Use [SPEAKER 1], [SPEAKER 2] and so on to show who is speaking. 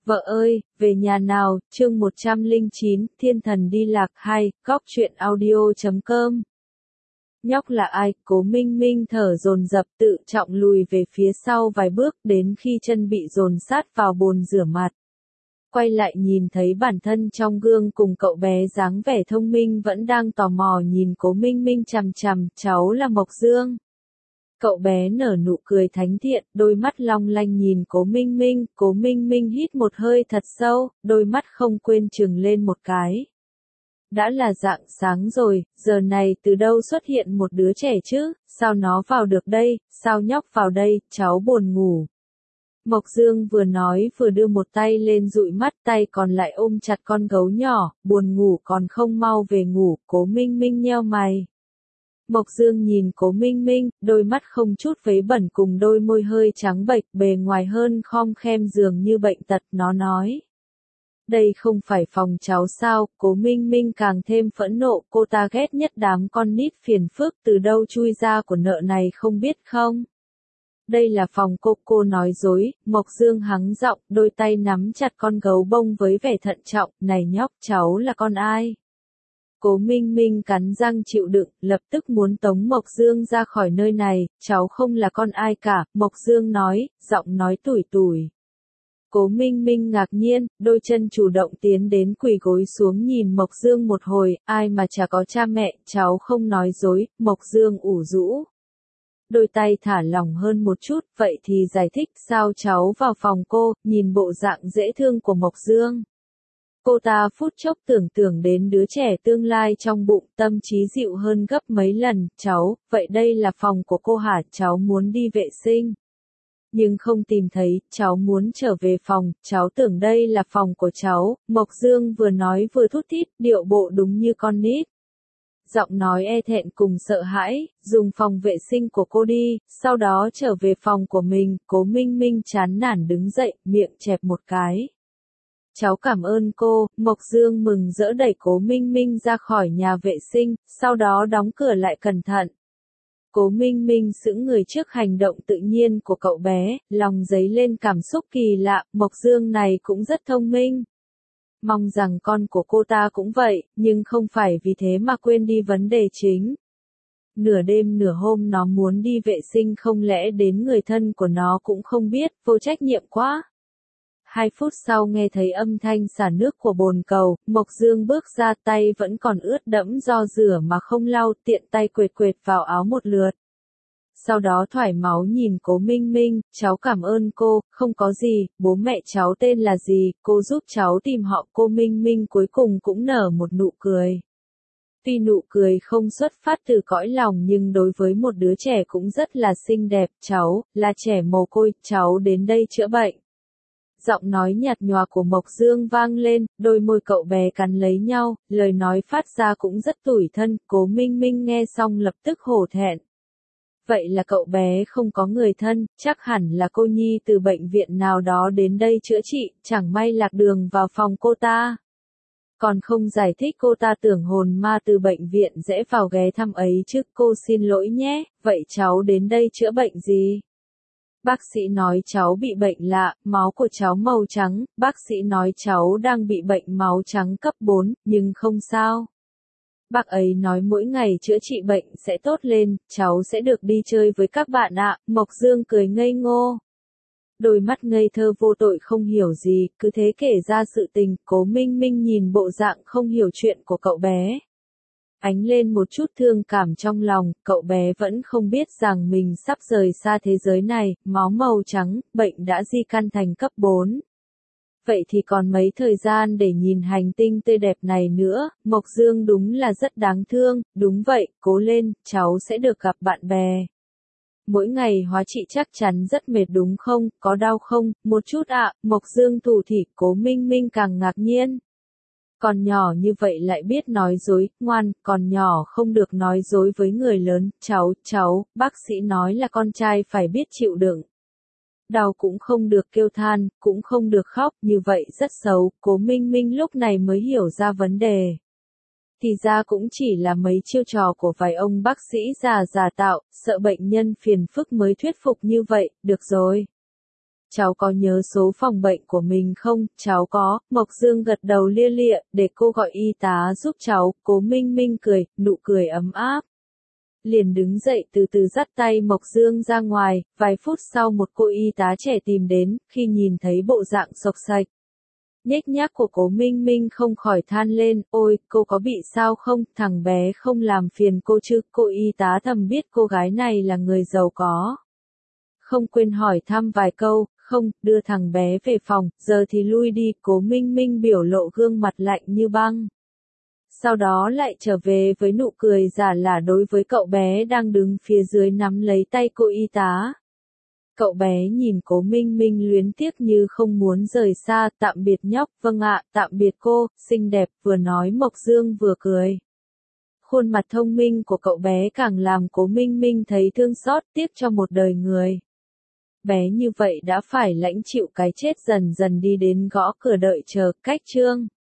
[SPEAKER 1] Vợ ơi, về nhà nào, chương 109, Thiên thần đi lạc 2, góc truyện audio.com. Nhóc là ai? Cố Minh Minh thở dồn dập tự trọng lùi về phía sau vài bước đến khi chân bị dồn sát vào bồn rửa mặt. Quay lại nhìn thấy bản thân trong gương cùng cậu bé dáng vẻ thông minh vẫn đang tò mò nhìn Cố Minh Minh chằm chằm, cháu là Mộc Dương. Cậu bé nở nụ cười thánh thiện, đôi mắt long lanh nhìn Cố Minh Minh hít một hơi thật sâu, đôi mắt không quên trừng lên một cái. Đã là rạng sáng rồi, giờ này từ đâu xuất hiện một đứa trẻ chứ, sao nó vào được đây, sao nhóc vào đây, cháu buồn ngủ. Mộc Dương vừa nói vừa đưa một tay lên dụi mắt, tay còn lại ôm chặt con gấu nhỏ, buồn ngủ còn không mau về ngủ. Cố Minh Minh nheo mày. Mộc Dương nhìn Cố Minh Minh, đôi mắt không chút vấy bẩn cùng đôi môi hơi trắng bệch, bề ngoài hơn khom khem dường như bệnh tật, nó nói. Đây không phải phòng cháu sao? Cố Minh Minh càng thêm phẫn nộ, cô ta ghét nhất đám con nít phiền phức, từ đâu chui ra của nợ này không biết không? Đây là phòng cô nói dối. Mộc Dương hắng giọng, đôi tay nắm chặt con gấu bông với vẻ thận trọng, này nhóc, cháu là con ai? Cố Minh Minh cắn răng chịu đựng, lập tức muốn tống Mộc Dương ra khỏi nơi này, cháu không là con ai cả, Mộc Dương nói, giọng nói tủi tủi. Cố Minh Minh ngạc nhiên, đôi chân chủ động tiến đến quỳ gối xuống nhìn Mộc Dương một hồi, ai mà chả có cha mẹ, cháu không nói dối. Mộc Dương ủ rũ. Đôi tay thả lỏng hơn một chút, vậy thì giải thích sao cháu vào phòng cô, nhìn bộ dạng dễ thương của Mộc Dương. Cô ta phút chốc tưởng tượng đến đứa trẻ tương lai trong bụng, tâm trí dịu hơn gấp mấy lần, cháu, vậy đây là phòng của cô hả, cháu muốn đi vệ sinh. Nhưng không tìm thấy, cháu muốn trở về phòng, cháu tưởng đây là phòng của cháu. Mộc Dương vừa nói vừa thút thít, điệu bộ đúng như con nít. Giọng nói e thẹn cùng sợ hãi, dùng phòng vệ sinh của cô đi, sau đó trở về phòng của mình. Cố Minh Minh chán nản đứng dậy, miệng chẹp một cái. Cháu cảm ơn cô. Mộc Dương mừng rỡ đẩy Cố Minh Minh ra khỏi nhà vệ sinh, sau đó đóng cửa lại cẩn thận. Cố Minh Minh sững người trước hành động tự nhiên của cậu bé, lòng dấy lên cảm xúc kỳ lạ, Mộc Dương này cũng rất thông minh. Mong rằng con của cô ta cũng vậy, nhưng không phải vì thế mà quên đi vấn đề chính. Nửa đêm nửa hôm nó muốn đi vệ sinh, không lẽ đến người thân của nó cũng không biết, vô trách nhiệm quá. 2 phút sau nghe thấy âm thanh xả nước của bồn cầu, Mộc Dương bước ra, tay vẫn còn ướt đẫm do rửa mà không lau, tiện tay quệt quệt vào áo một lượt. Sau đó thoải máu nhìn Cố Minh Minh, cháu cảm ơn cô, không có gì, bố mẹ cháu tên là gì, cô giúp cháu tìm họ. Cô Minh Minh cuối cùng cũng nở một nụ cười. Tuy nụ cười không xuất phát từ cõi lòng nhưng đối với một đứa trẻ cũng rất là xinh đẹp. Cháu, là trẻ mồ côi, cháu đến đây chữa bệnh. Giọng nói nhạt nhòa của Mộc Dương vang lên, đôi môi cậu bé cắn lấy nhau, lời nói phát ra cũng rất tủi thân. Cố Minh Minh nghe xong lập tức hổ thẹn. Vậy là cậu bé không có người thân, chắc hẳn là cô nhi từ bệnh viện nào đó đến đây chữa trị, chẳng may lạc đường vào phòng cô ta. Còn không giải thích, cô ta tưởng hồn ma từ bệnh viện rẽ vào ghé thăm ấy chứ. Cô xin lỗi nhé, vậy cháu đến đây chữa bệnh gì? Bác sĩ nói cháu bị bệnh lạ, máu của cháu màu trắng, bác sĩ nói cháu đang bị bệnh máu trắng cấp 4, nhưng không sao. Bác ấy nói mỗi ngày chữa trị bệnh sẽ tốt lên, cháu sẽ được đi chơi với các bạn ạ. Mộc Dương cười ngây ngô. Đôi mắt ngây thơ vô tội không hiểu gì, cứ thế kể ra sự tình. Cố Minh Minh nhìn bộ dạng không hiểu chuyện của cậu bé. Ánh lên một chút thương cảm trong lòng, cậu bé vẫn không biết rằng mình sắp rời xa thế giới này, máu màu trắng, bệnh đã di căn thành cấp 4. Vậy thì còn mấy thời gian để nhìn hành tinh tươi đẹp này nữa. Mộc Dương đúng là rất đáng thương. Đúng vậy, cố lên, cháu sẽ được gặp bạn bè. Mỗi ngày hóa trị chắc chắn rất mệt đúng không, có đau không? Một chút ạ. Mộc Dương thủ thỉ. Cố Minh Minh càng ngạc nhiên. Còn nhỏ như vậy lại biết nói dối, ngoan, còn nhỏ không được nói dối với người lớn. Cháu, bác sĩ nói là con trai phải biết chịu đựng. Đau cũng không được kêu than, cũng không được khóc, như vậy rất xấu. Cố Minh Minh lúc này mới hiểu ra vấn đề. Thì ra cũng chỉ là mấy chiêu trò của vài ông bác sĩ giả tạo, sợ bệnh nhân phiền phức mới thuyết phục như vậy. Được rồi. cháu có nhớ số phòng bệnh của mình không? Cháu có, Mộc Dương gật đầu lia lịa, để cô gọi y tá giúp cháu, Cố Minh Minh cười, nụ cười ấm áp. Liền đứng dậy từ từ dắt tay Mộc Dương ra ngoài, vài phút sau một cô y tá trẻ tìm đến, khi nhìn thấy bộ dạng xộc xệch nhếch nhác của Cố Minh Minh không khỏi than lên, ôi, cô có bị sao không, thằng bé không làm phiền cô chứ, cô y tá thầm biết cô gái này là người giàu có. Không quên hỏi thăm vài câu, không, đưa thằng bé về phòng, giờ thì lui đi, Cố Minh Minh biểu lộ gương mặt lạnh như băng. Sau đó lại trở về với nụ cười giả lả đối với cậu bé đang đứng phía dưới nắm lấy tay cô y tá. Cậu bé nhìn Cố Minh Minh luyến tiếc như không muốn rời xa, tạm biệt nhóc, vâng ạ, tạm biệt cô, xinh đẹp, vừa nói Mộc Dương vừa cười. Khuôn mặt thông minh của cậu bé càng làm Cố Minh Minh thấy thương xót, tiếc cho một đời người. Bé như vậy đã phải lãnh chịu cái chết dần dần đi đến gõ cửa đợi chờ, cách chương.